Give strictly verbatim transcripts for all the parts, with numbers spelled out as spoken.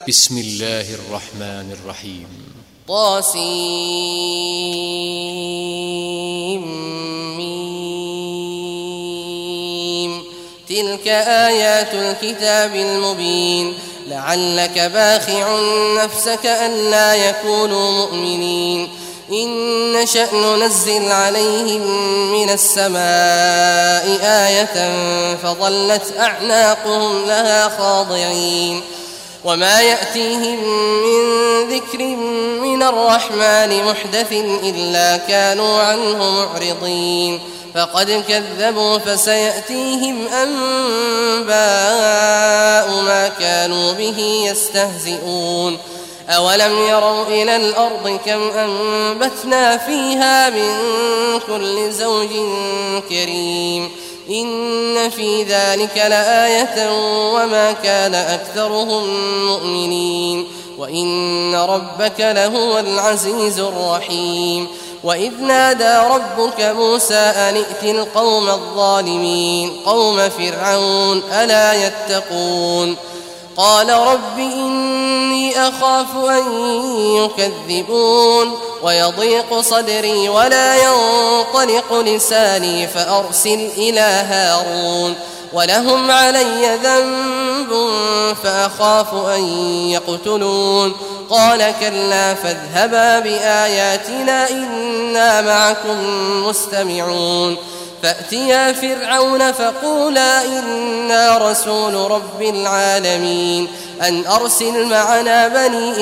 بسم الله الرحمن الرحيم. طاسيم. تلك آيات الكتاب المبين. لعلك باخع نفسك ألا يكونوا مؤمنين. إن نشأ ننزل عليهم من السماء آية فظلت أعناقهم لها خاضعين. وما يأتيهم من ذكر من الرحمن محدث إلا كانوا عنه معرضين. فقد كذبوا فسيأتيهم أنباء ما كانوا به يستهزئون. أولم يروا إلى الأرض كم أنبتنا فيها من كل زوج كريم. إن في ذلك لآية وما كان أكثرهم مؤمنين وإن ربك لهو العزيز الرحيم. وإذ نادى ربك موسى أن ائت القوم الظالمين قوم فرعون ألا يتقون. قال رب إني أخاف أن يكذبون ويضيق صدري ولا ينطلق لساني فأرسل إلى هارون ولهم علي ذنب فأخاف أن يقتلون. قال كلا فاذهبا بآياتنا إنا معكم مستمعون. فأتيا فرعون فقولا إنا رسول رب العالمين أن أرسل معنا بني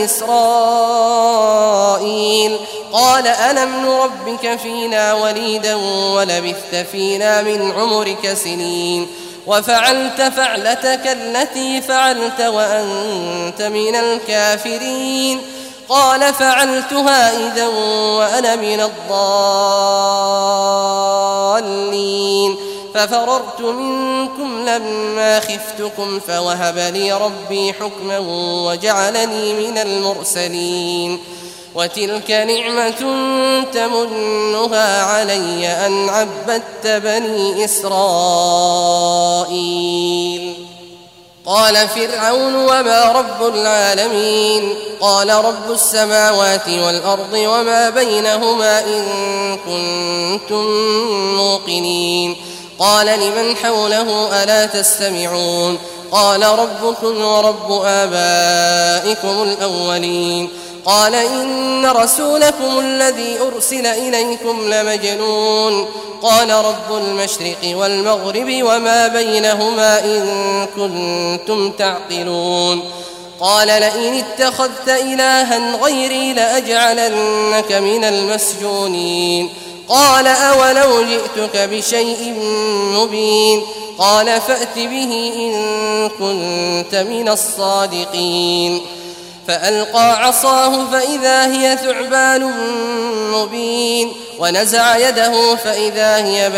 إسرائيل. قال ألم نربك فينا وليدا ولبثت فينا من عمرك سنين وفعلت فعلتك التي فعلت وأنت من الكافرين. قال فعلتها إذا وأنا من الضالين ففررت منكم لما خفتكم فوهب لي ربي حكما وجعلني من المرسلين. وتلك نعمة تمنها علي أن عبدت بني إسرائيل. قال فرعون وما رب العالمين. قال رب السماوات والأرض وما بينهما إن كنتم موقنين. قال لمن حوله ألا تستمعون. قال ربكم ورب آبائكم الأولين. قال إن رسولكم الذي أرسل إليكم لمجنون. قال رب المشرق والمغرب وما بينهما إن كنتم تعقلون. قال لئن اتخذت إلها غيري لأجعلنك من المسجونين. قال أولو جئتك بشيء مبين. قال فأت به إن كنت من الصادقين. فألقى عصاه فإذا هي ثعبان مبين ونزع يده فإذا هي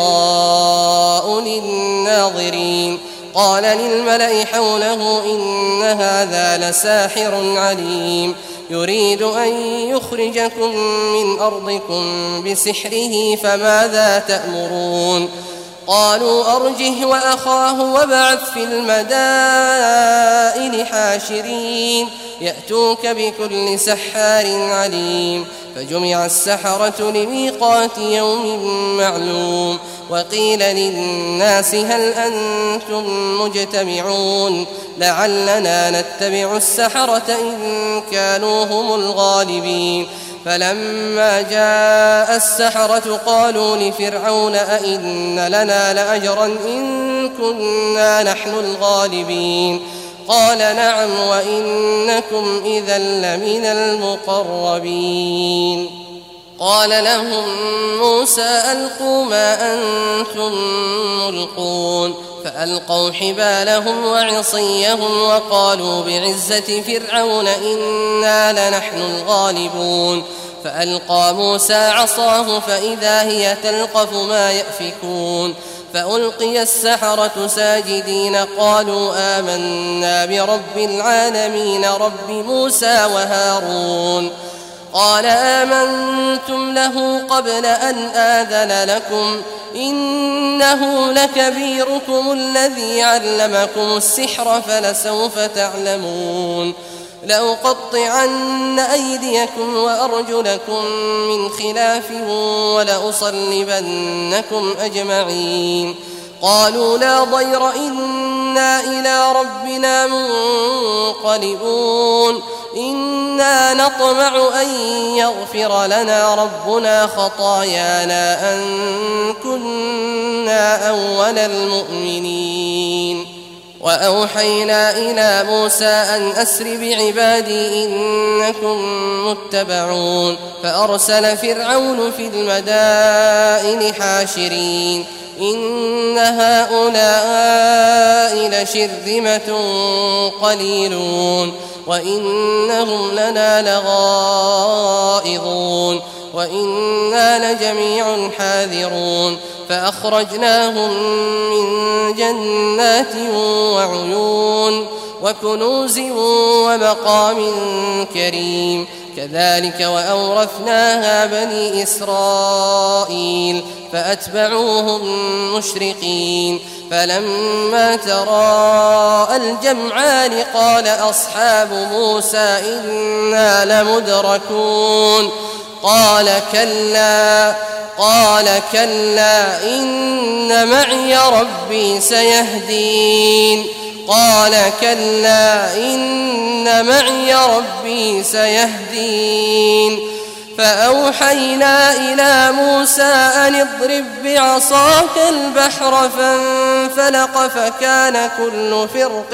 بيضاء للناظرين. قال للملأ حوله إن هذا لساحر عليم يريد أن يخرجكم من أرضكم بسحره فماذا تأمرون. قالوا أرجه وأخاه وابعث في المدائن حاشرين يأتوك بكل سحار عليم. فجمع السحرة لميقات يوم معلوم. وقيل للناس هل أنتم مجتمعون لعلنا نتبع السحرة إن كانوا هم الغالبين. فلما جاء السحرة قالوا لفرعون أئن لنا لأجرا إن كنا نحن الغالبين. قال نعم وإنكم إذا لمن المقربين. قال لهم موسى ألقوا ما أنتم ملقون. فألقوا حبالهم وعصيهم وقالوا بعزة فرعون إنا لنحن الغالبون. فألقى موسى عصاه فإذا هي تلقف ما يأفكون. فألقي السحرة ساجدين قالوا آمنا برب العالمين رب موسى وهارون. قال آمنتم له قبل أن آذن لكم إنه لكبيركم الذي علمكم السحر فلسوف تعلمون. لأقطعن أيديكم وأرجلكم من خلاف ولأصلبنكم أجمعين. قالوا لا ضير إنا إلى ربنا منقلبون. إنا نطمع أن يغفر لنا ربنا خطايانا أن كنا أول المؤمنين. وأوحينا إلى موسى أن أسر بعبادي إنكم متبعون. فأرسل فرعون في المدائن حاشرين إن هؤلاء لشرذمة قليلون وإنهم لنا لغائظون وإنا لجميع حاذرون. فأخرجناهم من جنات وعيون وكنوز ومقام كريم. كذلك وأورثناها بني إسرائيل فأتبعوهم مشرقين. فلما تراءى الجمعان قال أصحاب موسى إنا لمدركون. قال كلا قال كلا إن معي ربي سيهدين. قال كلا إن معي ربي سيهدين. فأوحينا إلى موسى أن اضرب بعصاك البحر فانفلق فكان كل فرق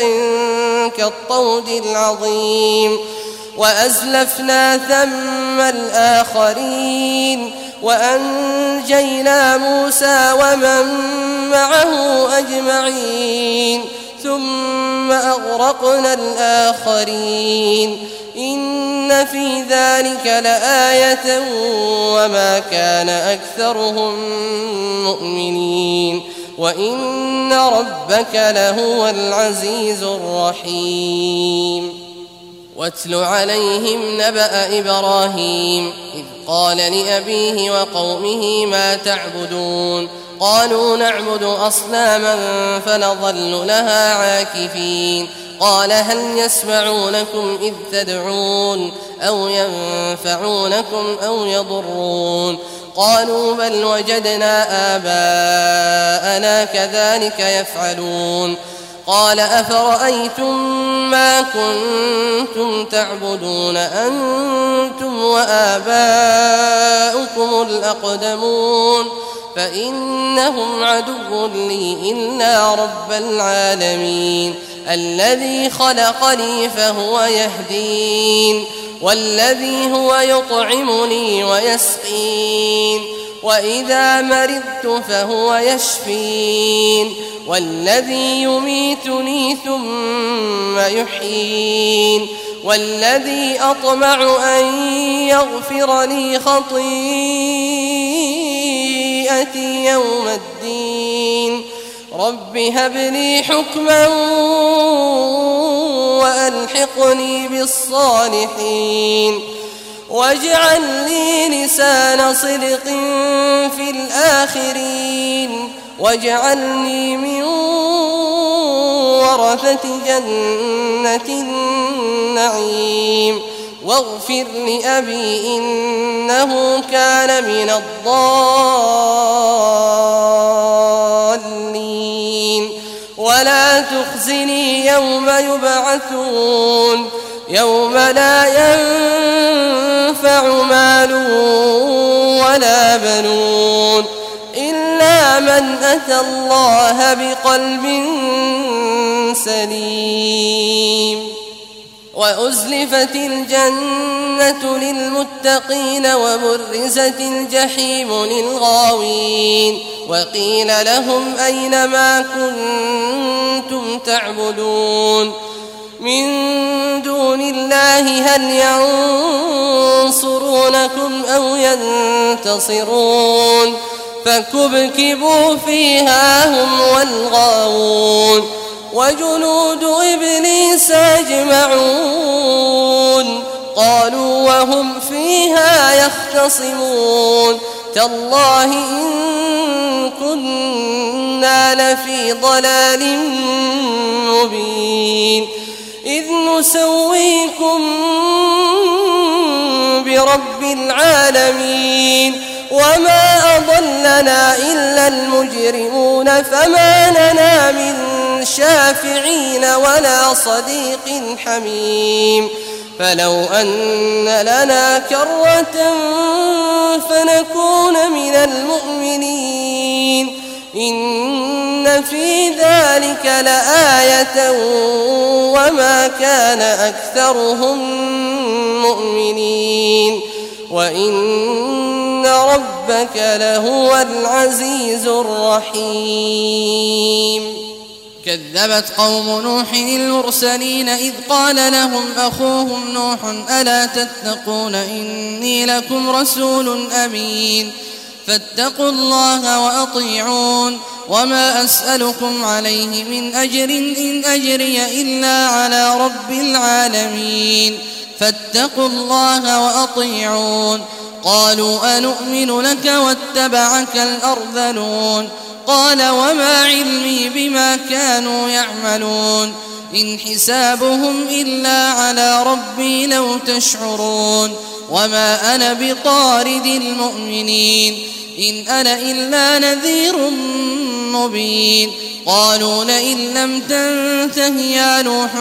كالطود العظيم. وأزلفنا ثم الآخرين وأنجينا موسى ومن معه أجمعين ثم أغرقنا الآخرين. إن في ذلك لآية وما كان أكثرهم مؤمنين وإن ربك لهو العزيز الرحيم. واتل عليهم نبأ إبراهيم إذ قال لأبيه وقومه ما تعبدون. قالوا نعبد أصناما فنظل لها عاكفين. قال هل يسمعونكم إذ تدعون أو ينفعونكم أو يضرون. قالوا بل وجدنا آباءنا كذلك يفعلون. قال أفرأيتم ما كنتم تعبدون أنتم وآباؤكم الأقدمون فإنهم عدو لي إلا رب العالمين الذي خلقني فهو يهدين والذي هو يطعمني ويسقين وإذا مرضت فهو يشفين والذي يميتني ثم يحيين والذي أطمع أن يغفر لي خطيئتي يوم الدين. رب هب لي حكما وألحقني بالصالحين واجعل لي لسان صدق في الآخرين واجعلني من ورثة جنة النعيم واغفر لأبي إنه كان من الضالين ولا تخزني يوم يبعثون يوم لا ينفع مال ولا بنون إلا من أتى الله بقلب سليم. وأزلفت الجنة للمتقين وبرزت الجحيم للغاوين وقيل لهم أين ما كنتم تعبدون من دون الله هل ينصرونكم أو ينتصرون فكبكبوا فيها هم والغاوون وجنود إبليس أجمعون قالوا وهم فيها يختصمون تالله إن كنا لفي ضلال مبين إذ نسويكم برب العالمين وما أضلنا إلا المجرمون فما لنا من شافعين ولا صديق حميم فلو أن لنا كرة فنكون من المؤمنين إن في ذلك لآية وما كان أكثرهم مؤمنين وإن ربك لهو العزيز الرحيم. كذبت قوم نوح المرسلين إذ قال لهم أخوهم نوح ألا تتقون إني لكم رسول أمين فاتقوا الله وأطيعون وما أسألكم عليه من أجر إن أجري إلا على رب العالمين فاتقوا الله وأطيعون. قالوا أنؤمن لك واتبعك الأرذلون قال وما علمي بما كانوا يعملون إن حسابهم إلا على ربي لو تشعرون وما أنا بطارد المؤمنين إن أنا إلا نذير مبين. قالوا لئن لم تنته يا نوح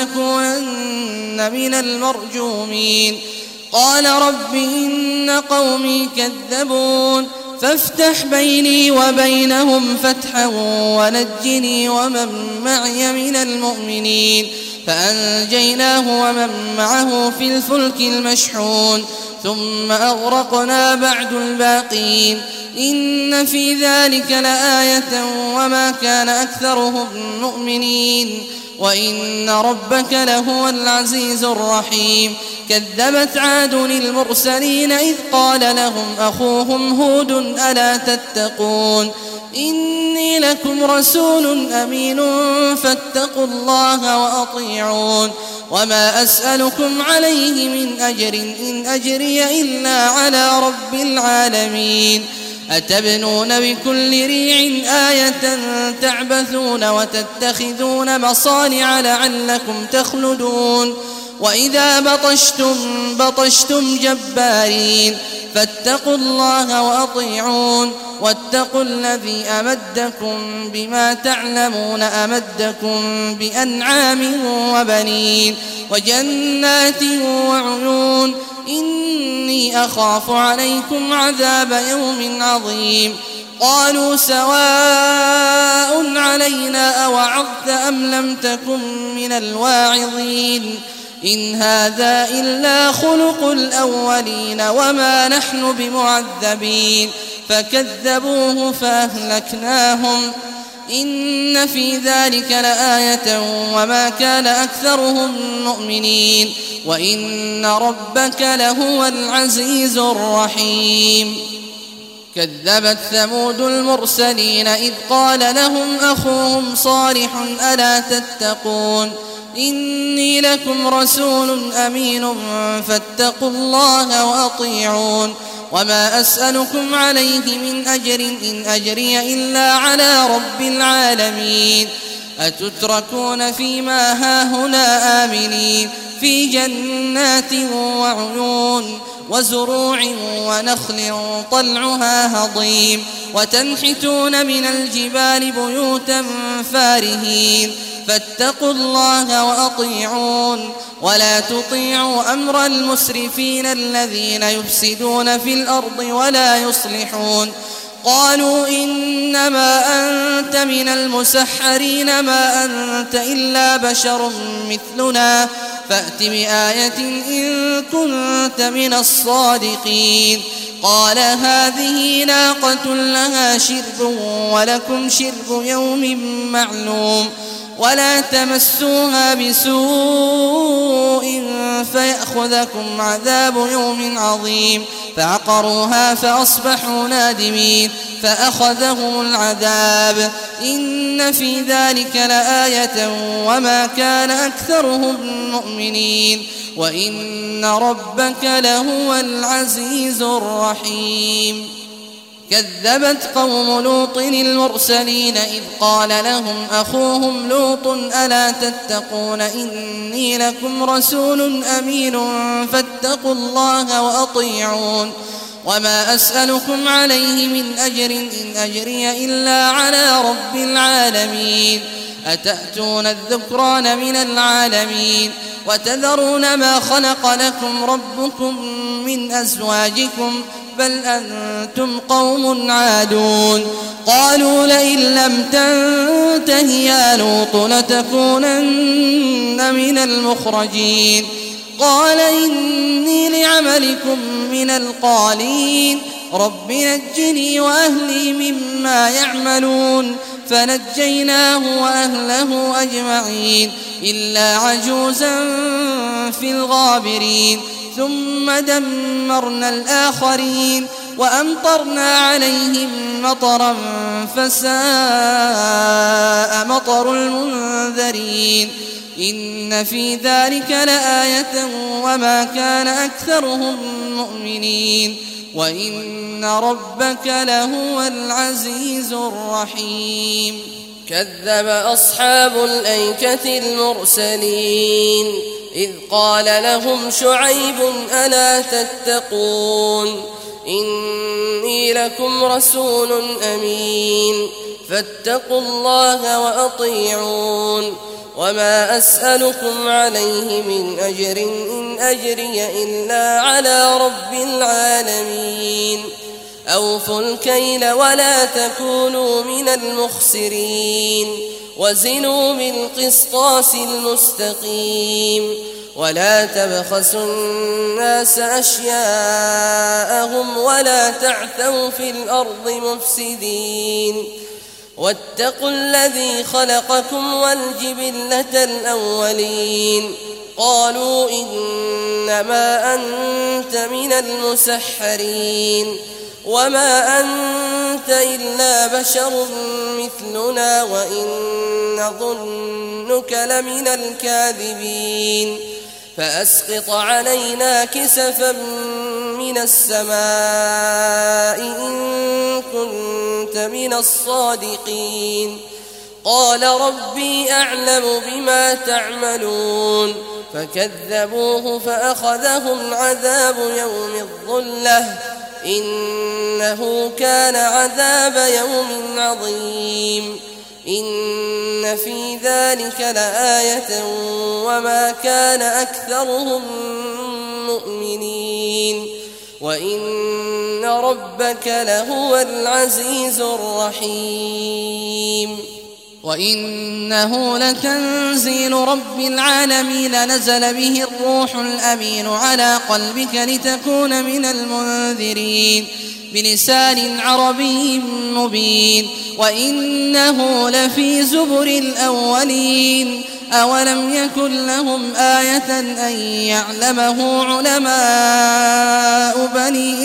لتكونن من المرجومين قال رب إن قومي كذبون فافتح بيني وبينهم فتحا ونجني ومن معي من المؤمنين فأنجيناه ومن معه في الفلك المشحون ثم أغرقنا بعد الباقين إن في ذلك لآية وما كان أكثرهم مؤمنين وإن ربك لهو العزيز الرحيم. كذبت عاد المرسلين إذ قال لهم أخوهم هود ألا تتقون إني لكم رسول أمين فاتقوا الله وأطيعون وما أسألكم عليه من أجر إن أجري إلا على رب العالمين أتبنون بكل ريع آية تعبثون وتتخذون مصانع لعلكم تخلدون وإذا بطشتم بطشتم جبارين فاتقوا الله وأطيعون واتقوا الذي أمدكم بما تعلمون أمدكم بأنعام وبنين وجنات وعيون إني أخاف عليكم عذاب يوم عظيم. قالوا سواء علينا أوعظت أم لم تكن من الواعظين إن هذا إلا خلق الأولين وما نحن بمعذبين فكذبوه فأهلكناهم إن في ذلك لآية وما كان أكثرهم مؤمنين وإن ربك لهو العزيز الرحيم. كذبت ثمود المرسلين إذ قال لهم أخوهم صالح ألا تتقون إني لكم رسول أمين فاتقوا الله وأطيعون وما أسألكم عليه من أجر إن أجري إلا على رب العالمين أتتركون فيما هاهنا آمنين في جنات وعيون وزروع ونخل طلعها هضيم وتنحتون من الجبال بيوتا فارهين فاتقوا الله وأطيعون ولا تطيعوا أمر المسرفين الذين يفسدون في الأرض ولا يصلحون. قالوا إنما أنت من المسحرين ما أنت إلا بشر مثلنا فأت بآية إن كنت من الصادقين. قال هذه ناقة لها شرب ولكم شرب يوم معلوم ولا تمسوها بسوء فيأخذكم عذاب يوم عظيم. فعقروها فأصبحوا نادمين فأخذهم العذاب إن في ذلك لآية وما كان أكثرهم مؤمنين وإن ربك لهو العزيز الرحيم. كذبت قوم لوط المرسلين إذ قال لهم أخوهم لوط ألا تتقون إني لكم رسول أمين فاتقوا الله وأطيعون وما أسألكم عليه من أجر إن أجري إلا على رب العالمين أتأتون الذكران من العالمين وتذرون ما خلق لكم ربكم من أزواجكم بل أنتم قوم عادون قالوا لئن لم تنته يا لوط لتكونن من المخرجين قال إني لعملكم من القالين رب نجني وأهلي مما يعملون فنجيناه وأهله أجمعين إلا عجوزا في الغابرين ثم دمرنا الآخرين وأمطرنا عليهم مطرا فساء مطر المنذرين إن في ذلك لآية وما كان أكثرهم مؤمنين وإن ربك لهو العزيز الرحيم كذب أصحاب الأيكة المرسلين إذ قال لهم شعيب ألا تتقون إني لكم رسول أمين فاتقوا الله وأطيعون وما أسألكم عليه من أجر إن أجري إلا على رب العالمين أوفوا الكيل ولا تكونوا من المخسرين وزنوا بالقسطاس المستقيم ولا تبخسوا الناس أشياءهم ولا تعثوا في الأرض مفسدين واتقوا الذي خلقكم والجبلة الأولين قالوا إنما أنت من المسحرين وما أنت إلا بشر مثلنا وإن نظنك لمن الكاذبين فأسقط علينا كسفا من السماء إن كنت من الصادقين قال ربي أعلم بما تعملون فكذبوه فأخذهم عذاب يوم الظلة إنه كان عذاب يوم عظيم إن في ذلك لآية وما كان أكثرهم مؤمنين وإن ربك لهو العزيز الرحيم وإنه لتنزيل رب العالمين نزل به الروح الأمين على قلبك لتكون من المنذرين بلسان عربي مبين وإنه لفي زبر الأولين أولم يكن لهم آية أن يعلمه علماء بني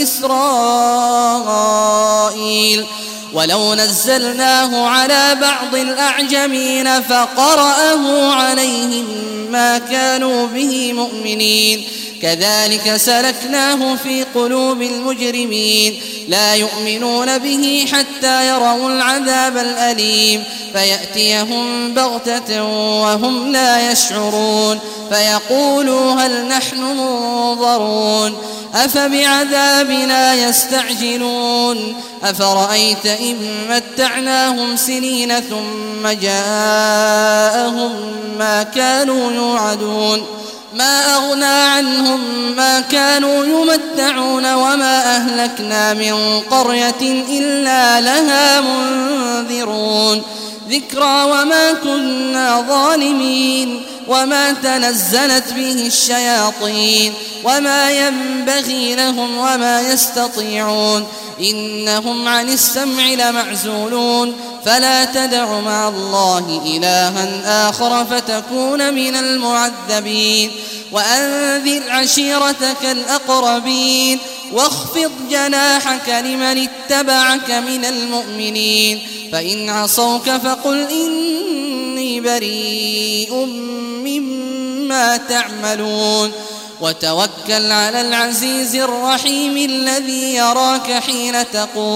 إسرائيل ولو نزلناه على بعض الأعجمين فقرأه عليهم ما كانوا به مؤمنين كذلك سلكناه في قلوب المجرمين لا يؤمنون به حتى يروا العذاب الأليم فيأتيهم بغتة وهم لا يشعرون فيقولوا هل نحن منظرون أفبعذابنا يستعجلون أفرأيت إن متعناهم سنين ثم جاءهم ما كانوا يوعدون ما أغنى عنهم ما كانوا يمتعون وما أهلكنا من قرية إلا لها منذرون ذكرى وما كنا ظالمين وما تنزلت به الشياطين وما ينبغي لهم وما يستطيعون إنهم عن السمع لمعزولون فلا تدع مع الله إلها آخر فتكون من المعذبين وأنذر عشيرتك الأقربين واخفض جناحك لمن اتبعك من المؤمنين فإن عصوك فقل إني بريء مما تعملون وتوكل على العزيز الرحيم الذي يراك حين تقوم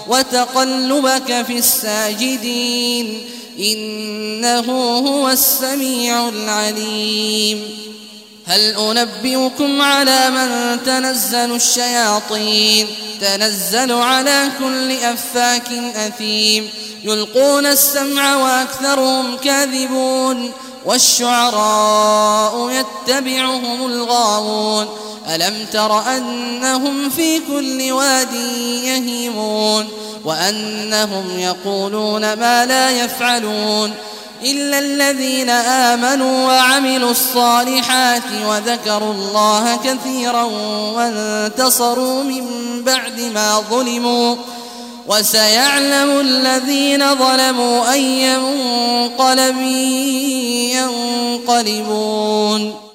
وتقلبك في الساجدين إنه هو السميع العليم هل أنبئكم على من تنزل الشياطين تنزل على كل أفاك أثيم يلقون السمع وأكثرهم كاذبون والشعراء يتبعهم الغاوون ألم تر أنهم في كل واد يهيمون وأنهم يقولون ما لا يفعلون إلا الذين آمنوا وعملوا الصالحات وذكروا الله كثيرا وانتصروا من بعد ما ظلموا وسيعلم الذين ظلموا أي منقلب ينقلبون.